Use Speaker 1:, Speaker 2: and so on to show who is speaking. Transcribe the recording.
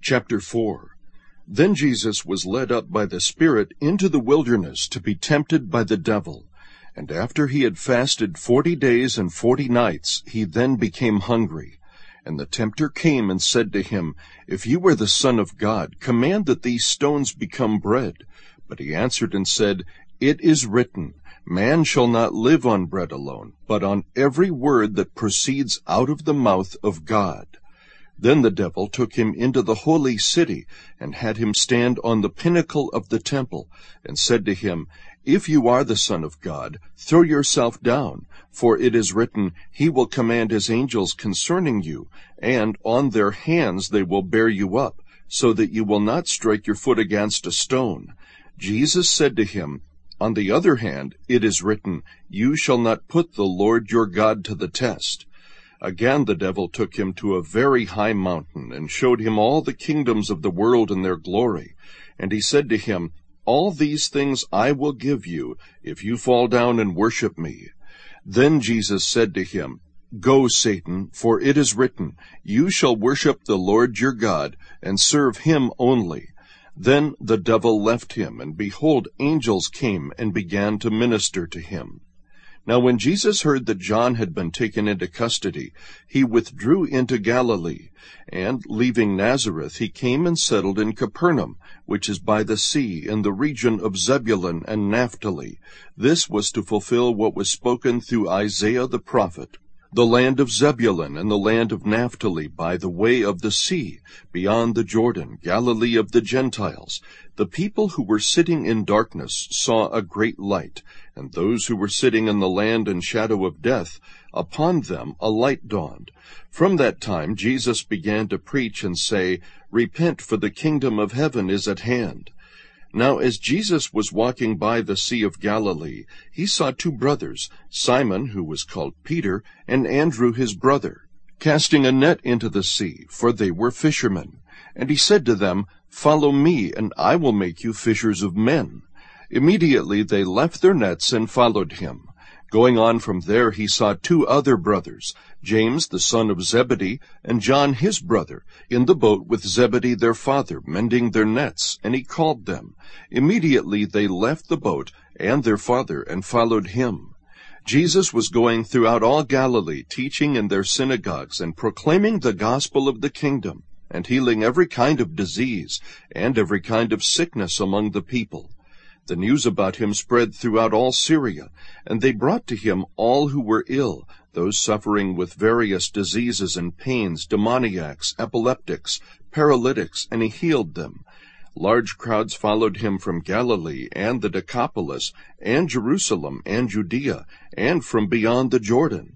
Speaker 1: Chapter 4. Then Jesus was led up by the Spirit into the wilderness to be tempted by the devil. And after he had fasted 40 days and 40 nights, he then became hungry. And the tempter came and said to him, If you are the Son of God, command that these stones become bread. But he answered and said, It is written, Man shall not live on bread alone, but on every word that proceeds out of the mouth of God. Then the devil took him into the holy city, and had him stand on the pinnacle of the temple, and said to him, If you are the Son of God, throw yourself down, for it is written, He will command His angels concerning you, and on their hands they will bear you up, so that you will not strike your foot against a stone. Jesus said to him, On the other hand, it is written, You shall not put the Lord your God to the test. Again the devil took him to a very high mountain, and showed him all the kingdoms of the world and their glory. And he said to him, All these things I will give you, if you fall down and worship me. Then Jesus said to him, Go, Satan, for it is written, You shall worship the Lord your God, and serve him only. Then the devil left him, and behold, angels came and began to minister to him. Now when Jesus heard that John had been taken into custody, he withdrew into Galilee, and, leaving Nazareth, he came and settled in Capernaum, which is by the sea, in the region of Zebulun and Naphtali. This was to fulfill what was spoken through Isaiah the prophet. The land of Zebulun and the land of Naphtali by the way of the sea, beyond the Jordan, Galilee of the Gentiles. The people who were sitting in darkness saw a great light, and those who were sitting in the land and shadow of death, upon them a light dawned. From that time Jesus began to preach and say, Repent, for the kingdom of heaven is at hand. Now as Jesus was walking by the Sea of Galilee, he saw two brothers, Simon, who was called Peter, and Andrew his brother, casting a net into the sea, for they were fishermen. And he said to them, Follow me, and I will make you fishers of men. Immediately they left their nets and followed him. Going on from there he saw two other brothers, James the son of Zebedee, and John his brother, in the boat with Zebedee their father, mending their nets, and he called them. Immediately they left the boat and their father, and followed him. Jesus was going throughout all Galilee, teaching in their synagogues, and proclaiming the gospel of the kingdom, and healing every kind of disease, and every kind of sickness among the people. The news about him spread throughout all Syria, and they brought to him all who were ill, those suffering with various diseases and pains, demoniacs, epileptics, paralytics, and he healed them. Large crowds followed him from Galilee and the Decapolis, and Jerusalem and Judea, and from beyond the Jordan.